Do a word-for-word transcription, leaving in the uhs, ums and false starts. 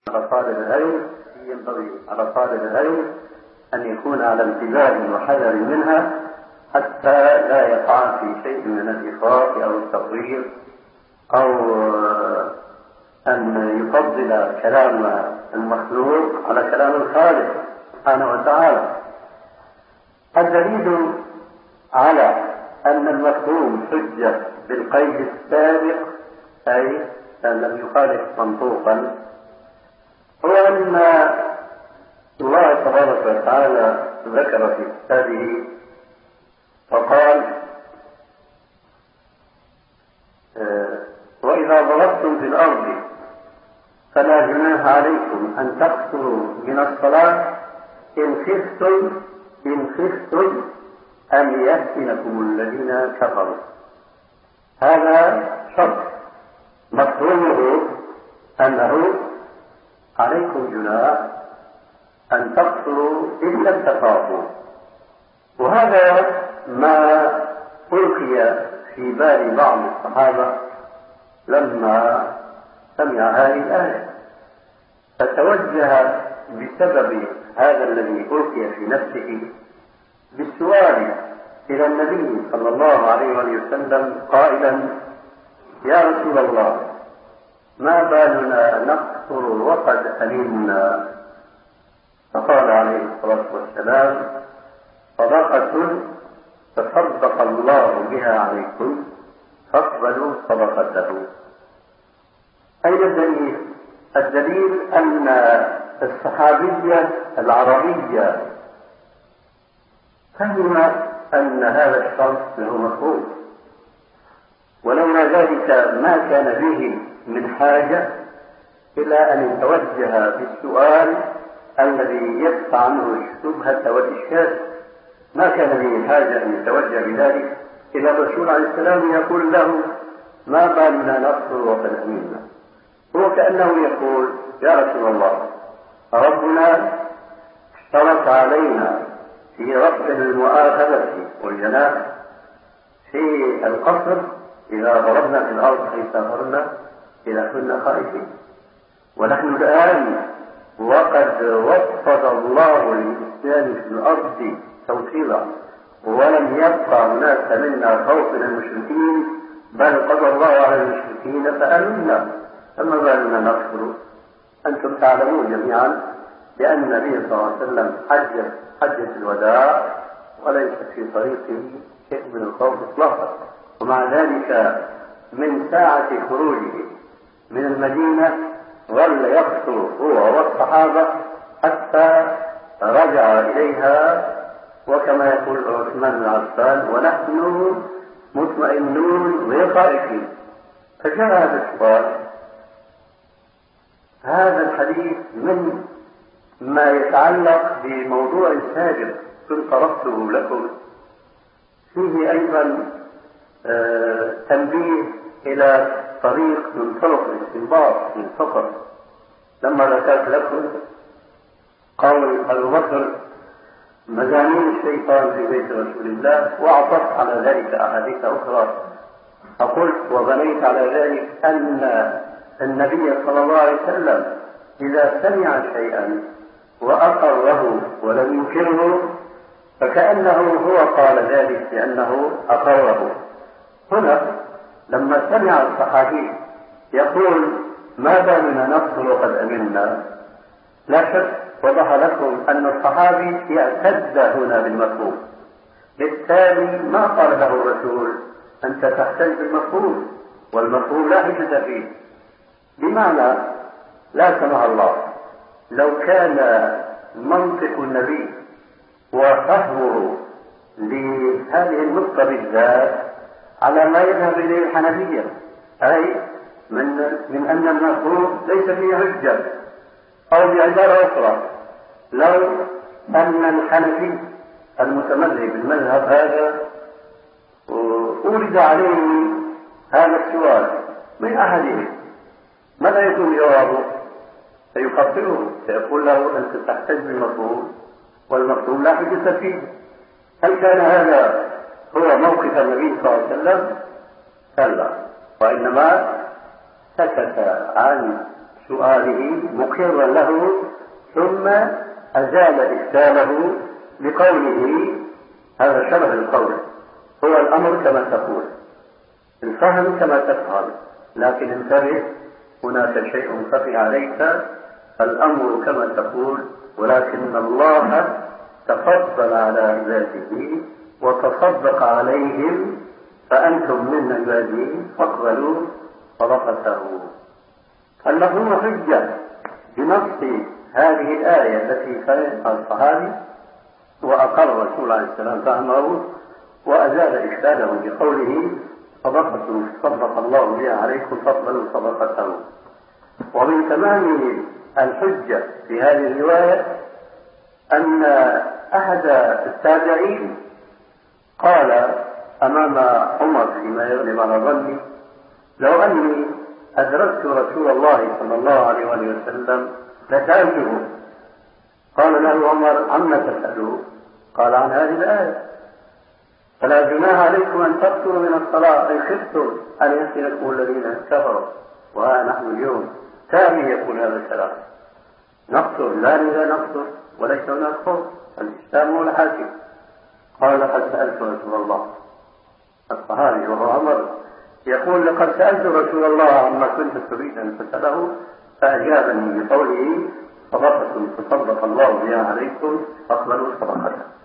على طالب العلم ينبغي على طالب العلم أن يكون على انتباه وحذر منها حتى لا يقع في شيء من الإفراط أو التفريط أو أن يفضل كلام المخلوق على كلام الخالق سبحانه وتعالى. الدليل على أن المفهوم حجة بالقيد السابق أي أن لم يخالف منطوقا هو أن الله تبارك وتعالى ذكر في كتابه وقال وإذا ضربتم في الأرض فلا جناح عليكم أن تقصروا من الصلاة إن خفتم إن خفتم أن يفتنكم الذين كفروا. هذا شرط مفهومه أنه عليكم جناح أن تقصروا إن لم تخافوا، وهذا ما ألقي في بال بعض الصحابة لما سمع هذه الآية، فتوجه بسبب هذا الذي ألقي في نفسه بالسؤال إلى النبي صلى الله عليه وسلم قائلا يا رسول الله ما بالنا نقصر وقد أمنا؟ فقال عليه الصلاة والسلام صدقة تصدق الله بها عليكم فاقبلوا صدقته. أين الدليل؟ الدليل أن الصحابية العربية فهم أن هذا الشرط له مفهوم، ولولا ذلك ما كان به من حاجة إلى أن يتوجه بالسؤال الذي يدفع عنه الشبهة والإشكال. ما كان به حاجة أن يتوجه بذلك إلى الرسول عليه السلام يقول له ما بالنا نقصر وقد أمنا. هو كأنه يقول يا رسول الله ربنا اشترط علينا في رفع المؤاخذة والجناح في القصر إذا ضربنا في الأرض حيث سافرنا إذا كنا خائفين، ونحن الآن وقد وفد الله للإسلام في الأرض توفيرا ولم يبقى هناك منا خوف من المشركين، بل قضى الله على المشركين فآمنا، فما بالنا نكفر؟ أنتم تعلمون جميعا بأن النبي صلى الله عليه وسلم حج حجة الوداع وليس في طريقه شيء من الخوف إطلاقا، ومع ذلك من ساعة خروجه من المدينة ظل يقصر هو والصحابة حتى رجع إليها، وكما يقول عثمان بن عفان ونحن مطمئنون غير خائفين. فجاء هذا السؤال. هذا الحديث من ما يتعلق بموضوع سابق كنت طرحته لكم، فيه أيضا آه تنبيه إلى طريق من طرق الاستنباط في الفقر. لما ذكرت لكم قول أبو بكر مزامير الشيطان في بيت رسول الله وأعطت على ذلك أحاديث أخرى، فقلت وبنيت على ذلك أن النبي صلى الله عليه وسلم إذا سمع شيئا وأقره ولم ينكره فكأنه هو قال ذلك لأنه أقره. هنا لما سمع الصحابي يقول ما بالنا نقصر وقد أمنا، لا شك وضح لكم أن الصحابي يعتد هنا بالمفهوم، بالتالي ما قال له الرسول أنت تحتج بالمفهوم والمفهوم لا حجة فيه. بمعنى لا سمح الله لو كان منطق النبي وفهمه لهذه النقطة بالذات على ما يذهب إليه الحنفية، أي من, من أن المفهوم ليس فيه حجة، أو بعبارة أخرى لو أن الحنفي المتمذهب بالمذهب هذا أورد عليه هذا السؤال من أحدهم ماذا يكون جوابه؟ سيقبله، سيقول له أنت تحتج بالمفهوم والمفهوم لا حجة فيه. هل كان هذا هو موقف النبي صلى الله عليه وسلم؟ كلا، وإنما سكت عن سؤاله مقرا له، ثم أزال إشكاله بقوله هذا شبه القول، هو الأمر كما تقول، الفهم كما تفهم، لكن انتبه هناك شيء خفي عليك، الأمر كما تقول ولكن الله تفضل على عباده وتصدق عليهم فأنتم من عباده فاقبلوا صدقته. المفهوم حجة بنص هذه الآية التي فهمها الصحابي وأقر الرسول عليه السلام فهمه وأزال إشكاله بقوله صدقة صدق الله بها عليكم فاقبلوا صدقته. ومن تمام الحجة في هذه الرواية أن أحد التابعين قال أمام عمر فيما يغلب على ظني لو أني أدركت رسول الله صلى الله عليه وسلم لسألته. قال له عمر عما تسأله؟ قال عن هذه الآية فلا جناح عليكم أن تقصروا من الصلاة إن خفتم أن يفتنكم الذين كفروا. وها نحن اليوم ثاني يقول هذا الكلام، نقصر لا لا نقصر وليس هناك خوف، الإسلام هو الحاكم. قال لقد سألت رسول الله، الصحابي وهو عمر يقول لقد سألت رسول الله عما كنت تريد أن تسأله فأجابني بقوله صدقة تصدق الله بها عليكم فاقبلوا صدقته.